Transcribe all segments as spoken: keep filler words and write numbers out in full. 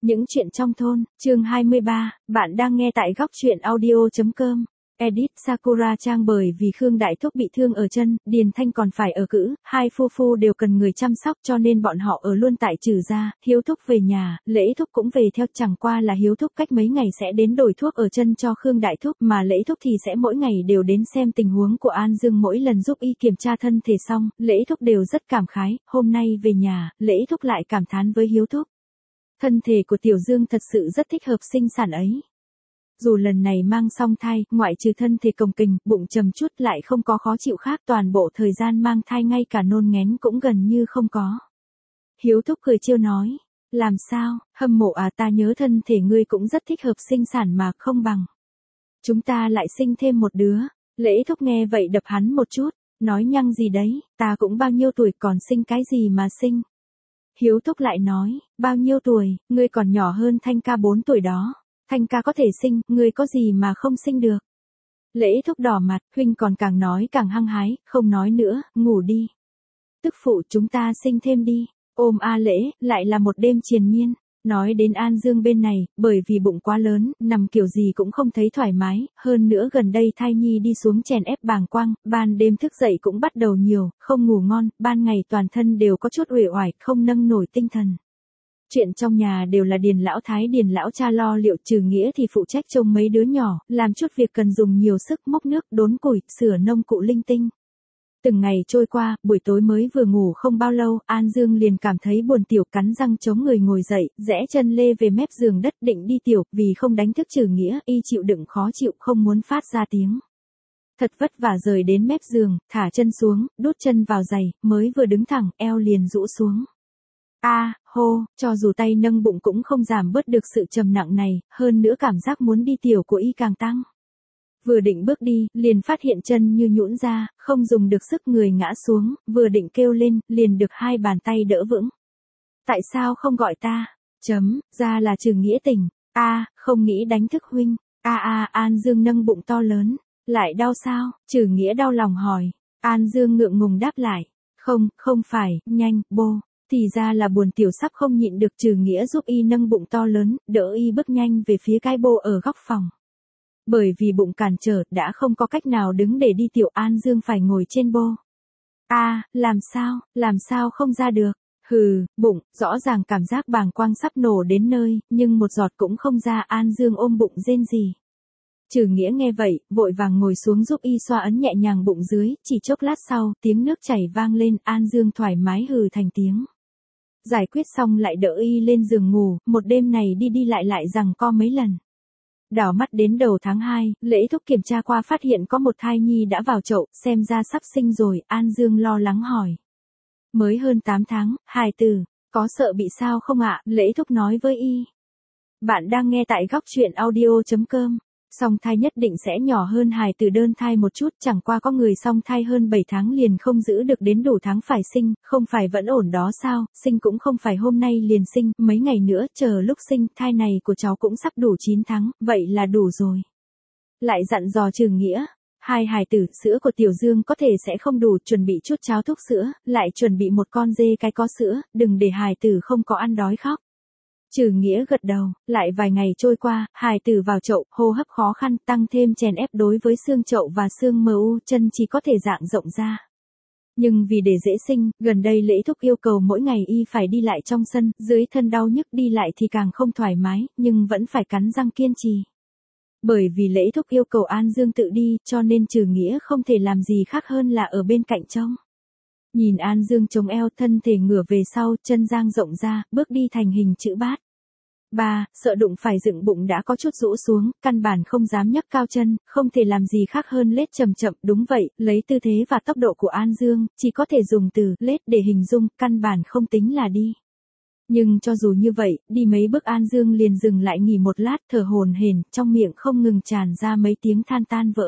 Những chuyện trong thôn, chương hai mươi ba, bạn đang nghe tại góc truyện audio.com. Edit Sakura Trang. Bởi vì Khương Đại Thúc bị thương ở chân, Điền Thanh còn phải ở cữ, hai phu phu đều cần người chăm sóc cho nên bọn họ ở luôn tại Trừ gia. Hiếu Thúc về nhà, Lễ Thúc cũng về theo, chẳng qua là Hiếu Thúc cách mấy ngày sẽ đến đổi thuốc ở chân cho Khương Đại Thúc, mà Lễ Thúc thì sẽ mỗi ngày đều đến xem tình huống của An Dương. Mỗi lần giúp y kiểm tra thân thể xong, Lễ Thúc đều rất cảm khái, hôm nay về nhà, Lễ Thúc lại cảm thán với Hiếu Thúc. Thân thể của Tiểu Dương thật sự rất thích hợp sinh sản ấy. Dù lần này mang song thai, ngoại trừ thân thể cồng kềnh, bụng trầm chút lại không có khó chịu khác, toàn bộ thời gian mang thai ngay cả nôn nghén cũng gần như không có. Hiếu Thúc cười trêu nói, làm sao, hâm mộ à, ta nhớ thân thể ngươi cũng rất thích hợp sinh sản mà, không bằng chúng ta lại sinh thêm một đứa. Lễ Thúc nghe vậy đập hắn một chút, nói nhăng gì đấy, ta cũng bao nhiêu tuổi còn sinh cái gì mà sinh. Hiếu Thúc lại nói, bao nhiêu tuổi, ngươi còn nhỏ hơn Thanh ca bốn tuổi đó. Thanh ca có thể sinh, ngươi có gì mà không sinh được. Lễ Thúc đỏ mặt, huynh còn càng nói càng hăng hái, không nói nữa, ngủ đi. Tức phụ, chúng ta sinh thêm đi. Ôm A Lễ, lại là một đêm triền miên. Nói đến An Dương bên này, bởi vì bụng quá lớn, nằm kiểu gì cũng không thấy thoải mái, hơn nữa gần đây thai nhi đi xuống chèn ép bàng quang, ban đêm thức dậy cũng bắt đầu nhiều, không ngủ ngon, ban ngày toàn thân đều có chút uể oải, không nâng nổi tinh thần. Chuyện trong nhà đều là Điền lão thái Điền lão cha lo liệu, Trừ Nghĩa thì phụ trách trông mấy đứa nhỏ, làm chút việc cần dùng nhiều sức, móc nước, đốn củi, sửa nông cụ linh tinh. Từng ngày trôi qua, buổi tối mới vừa ngủ không bao lâu, An Dương liền cảm thấy buồn tiểu, cắn răng chống người ngồi dậy, rẽ chân lê về mép giường đất định đi tiểu, vì không đánh thức Trừ Nghĩa, y chịu đựng khó chịu không muốn phát ra tiếng. Thật vất vả rời đến mép giường, thả chân xuống, đút chân vào giày, mới vừa đứng thẳng, eo liền rũ xuống. A, à, hô, cho dù tay nâng bụng cũng không giảm bớt được sự trầm nặng này, hơn nữa cảm giác muốn đi tiểu của y càng tăng. Vừa định bước đi, liền phát hiện chân như nhũn ra, không dùng được sức, người ngã xuống, vừa định kêu lên, liền được hai bàn tay đỡ vững. Tại sao không gọi ta? Chấm, ra là Trừ Nghĩa tỉnh. A, à, không nghĩ đánh thức huynh. A a, à, An Dương nâng bụng to lớn. Lại đau sao? Trừ Nghĩa đau lòng hỏi. An Dương ngượng ngùng đáp lại. Không, không phải, nhanh, bô. Thì ra là buồn tiểu sắp không nhịn được. Trừ Nghĩa giúp y nâng bụng to lớn, đỡ y bước nhanh về phía cái bô ở góc phòng. Bởi vì bụng cản trở, đã không có cách nào đứng để đi tiểu, An Dương phải ngồi trên bô. A, à, làm sao, làm sao không ra được? Hừ, bụng, rõ ràng cảm giác bàng quang sắp nổ đến nơi, nhưng một giọt cũng không ra. An Dương ôm bụng rên rỉ. Trừ Nghĩa nghe vậy, vội vàng ngồi xuống giúp y xoa ấn nhẹ nhàng bụng dưới, chỉ chốc lát sau, tiếng nước chảy vang lên, An Dương thoải mái hừ thành tiếng. Giải quyết xong lại đỡ y lên giường ngủ, một đêm này đi đi lại lại giằng co mấy lần. Đảo mắt đến đầu tháng hai, Lễ Thúc kiểm tra qua phát hiện có một thai nhi đã vào chậu, xem ra sắp sinh rồi, An Dương lo lắng hỏi. Mới hơn tám tháng, hài tử, có sợ bị sao không ạ? Lễ Thúc nói với y. Bạn đang nghe tại góc truyện audio.com. Song thai nhất định sẽ nhỏ hơn hài tử đơn thai một chút, chẳng qua có người song thai hơn bảy tháng liền không giữ được đến đủ tháng phải sinh, không phải vẫn ổn đó sao, sinh cũng không phải hôm nay liền sinh, mấy ngày nữa, chờ lúc sinh, thai này của cháu cũng sắp đủ chín tháng, vậy là đủ rồi. Lại dặn dò Trừ Nghĩa, hai hài tử, sữa của Tiểu Dương có thể sẽ không đủ, chuẩn bị chút cháo thuốc sữa, lại chuẩn bị một con dê cái có sữa, đừng để hài tử không có ăn đói khóc. Trừ Nghĩa gật đầu, lại vài ngày trôi qua, hài tử vào chậu, hô hấp khó khăn, tăng thêm chèn ép đối với xương chậu và xương mờ u, chân chỉ có thể dạng rộng ra. Nhưng vì để dễ sinh, gần đây Lễ Thúc yêu cầu mỗi ngày y phải đi lại trong sân, dưới thân đau nhức đi lại thì càng không thoải mái, nhưng vẫn phải cắn răng kiên trì. Bởi vì Lễ Thúc yêu cầu An Dương tự đi, cho nên Trừ Nghĩa không thể làm gì khác hơn là ở bên cạnh trông. Nhìn An Dương chống eo, thân thể ngửa về sau, chân dang rộng ra, bước đi thành hình chữ bát. Ba, sợ đụng phải dựng bụng đã có chút rũ xuống, căn bản không dám nhấc cao chân, không thể làm gì khác hơn lết chậm chậm, đúng vậy, lấy tư thế và tốc độ của An Dương, chỉ có thể dùng từ lết để hình dung, căn bản không tính là đi. Nhưng cho dù như vậy, đi mấy bước An Dương liền dừng lại nghỉ một lát, thở hổn hển, trong miệng không ngừng tràn ra mấy tiếng than tan vỡ.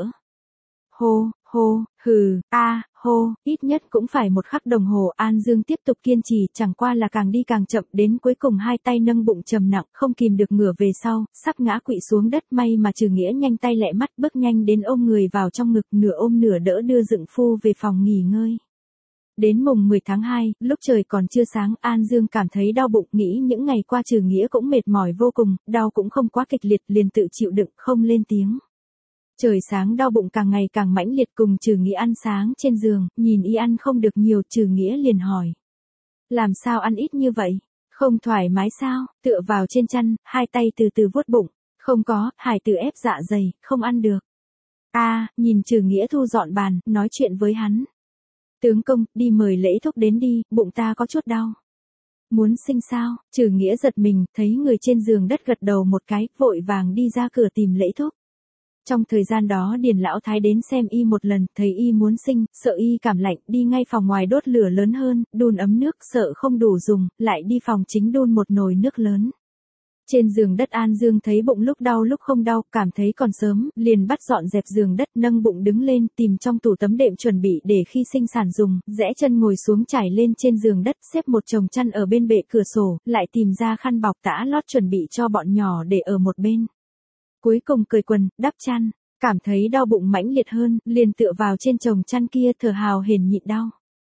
Hô, hô, hừ, a, à, hô, ít nhất cũng phải một khắc đồng hồ. An Dương tiếp tục kiên trì, chẳng qua là càng đi càng chậm, đến cuối cùng hai tay nâng bụng trầm nặng, không kìm được ngửa về sau, sắp ngã quỵ xuống đất, may mà Trừ Nghĩa nhanh tay lẹ mắt, bước nhanh đến ôm người vào trong ngực, nửa ôm nửa đỡ đưa dựng phu về phòng nghỉ ngơi. Đến mùng mười tháng hai, lúc trời còn chưa sáng, An Dương cảm thấy đau bụng, nghĩ những ngày qua Trừ Nghĩa cũng mệt mỏi vô cùng, đau cũng không quá kịch liệt, liền tự chịu đựng, không lên tiếng. Trời sáng đau bụng càng ngày càng mãnh liệt, cùng Trừ Nghĩa ăn sáng trên giường, nhìn y ăn không được nhiều, Trừ Nghĩa liền hỏi. Làm sao ăn ít như vậy? Không thoải mái sao? Tựa vào trên chăn, hai tay từ từ vuốt bụng. Không có, Hải Tử ép dạ dày, không ăn được. A, à, nhìn Trừ Nghĩa thu dọn bàn, nói chuyện với hắn. Tướng công, đi mời Lễ Thúc đến đi, bụng ta có chút đau. Muốn sinh sao? Trừ Nghĩa giật mình, thấy người trên giường đất gật đầu một cái, vội vàng đi ra cửa tìm Lễ Thúc. Trong thời gian đó Điền Lão Thái đến xem y một lần, thấy y muốn sinh, sợ y cảm lạnh, đi ngay phòng ngoài đốt lửa lớn hơn, đun ấm nước, sợ không đủ dùng, lại đi phòng chính đun một nồi nước lớn. Trên giường đất An Dương thấy bụng lúc đau lúc không đau, cảm thấy còn sớm, liền bắt dọn dẹp giường đất, nâng bụng đứng lên, tìm trong tủ tấm đệm chuẩn bị để khi sinh sản dùng, rẽ chân ngồi xuống trải lên trên giường đất, xếp một chồng chăn ở bên bệ cửa sổ, lại tìm ra khăn bọc tã lót chuẩn bị cho bọn nhỏ để ở một bên. Cuối cùng cởi quần, đắp chăn, cảm thấy đau bụng mãnh liệt hơn, liền tựa vào trên chồng chăn kia thở hào hển nhịn đau.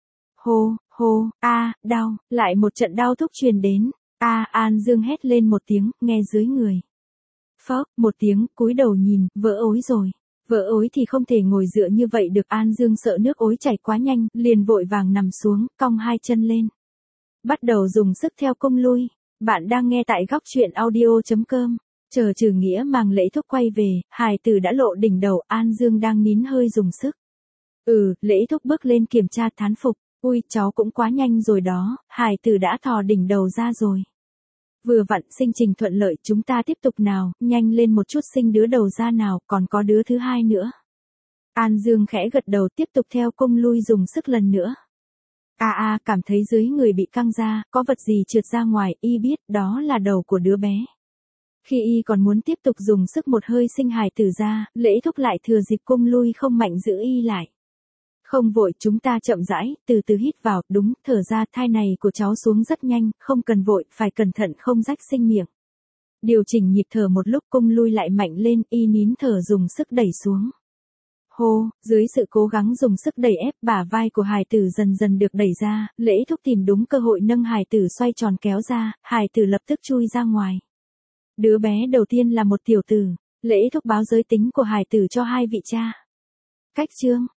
Hô, hô, a, đau, lại một trận đau thúc truyền đến. A, à, An Dương hét lên một tiếng, nghe dưới người. Phốc, một tiếng, cúi đầu nhìn, vỡ ối rồi. Vỡ ối thì không thể ngồi dựa như vậy được, An Dương sợ nước ối chảy quá nhanh, liền vội vàng nằm xuống, cong hai chân lên. Bắt đầu dùng sức theo cung lui. Bạn đang nghe tại góc truyện audio chấm com. Chờ Trừ Nghĩa mang Lễ Thúc quay về, Hải Tử đã lộ đỉnh đầu, An Dương đang nín hơi dùng sức. Ừ, Lễ Thúc bước lên kiểm tra thán phục. Ui, cháu cũng quá nhanh rồi đó, Hải Tử đã thò đỉnh đầu ra rồi. Vừa vặn sinh trình thuận lợi, chúng ta tiếp tục nào, nhanh lên một chút sinh đứa đầu ra nào, còn có đứa thứ hai nữa. An Dương khẽ gật đầu, tiếp tục theo cung lui dùng sức lần nữa. A a, à, cảm thấy dưới người bị căng ra, có vật gì trượt ra ngoài, y biết đó là đầu của đứa bé. Khi y còn muốn tiếp tục dùng sức một hơi sinh Hải Tử ra, Lễ Thúc lại thừa dịp cung lui không mạnh giữ y lại. Không vội, chúng ta chậm rãi, từ từ hít vào, đúng, thở ra, thai này của cháu xuống rất nhanh, không cần vội, phải cẩn thận không rách sinh miệng. Điều chỉnh nhịp thở một lúc, cung lui lại mạnh lên, y nín thở dùng sức đẩy xuống. Hô, dưới sự cố gắng dùng sức đẩy ép, bả vai của Hải Tử dần dần được đẩy ra, Lễ Thúc tìm đúng cơ hội nâng Hải Tử xoay tròn kéo ra, Hải Tử lập tức chui ra ngoài. Đứa bé đầu tiên là một tiểu tử, Lễ Thúc báo giới tính của Hải Tử cho hai vị cha. Cách chương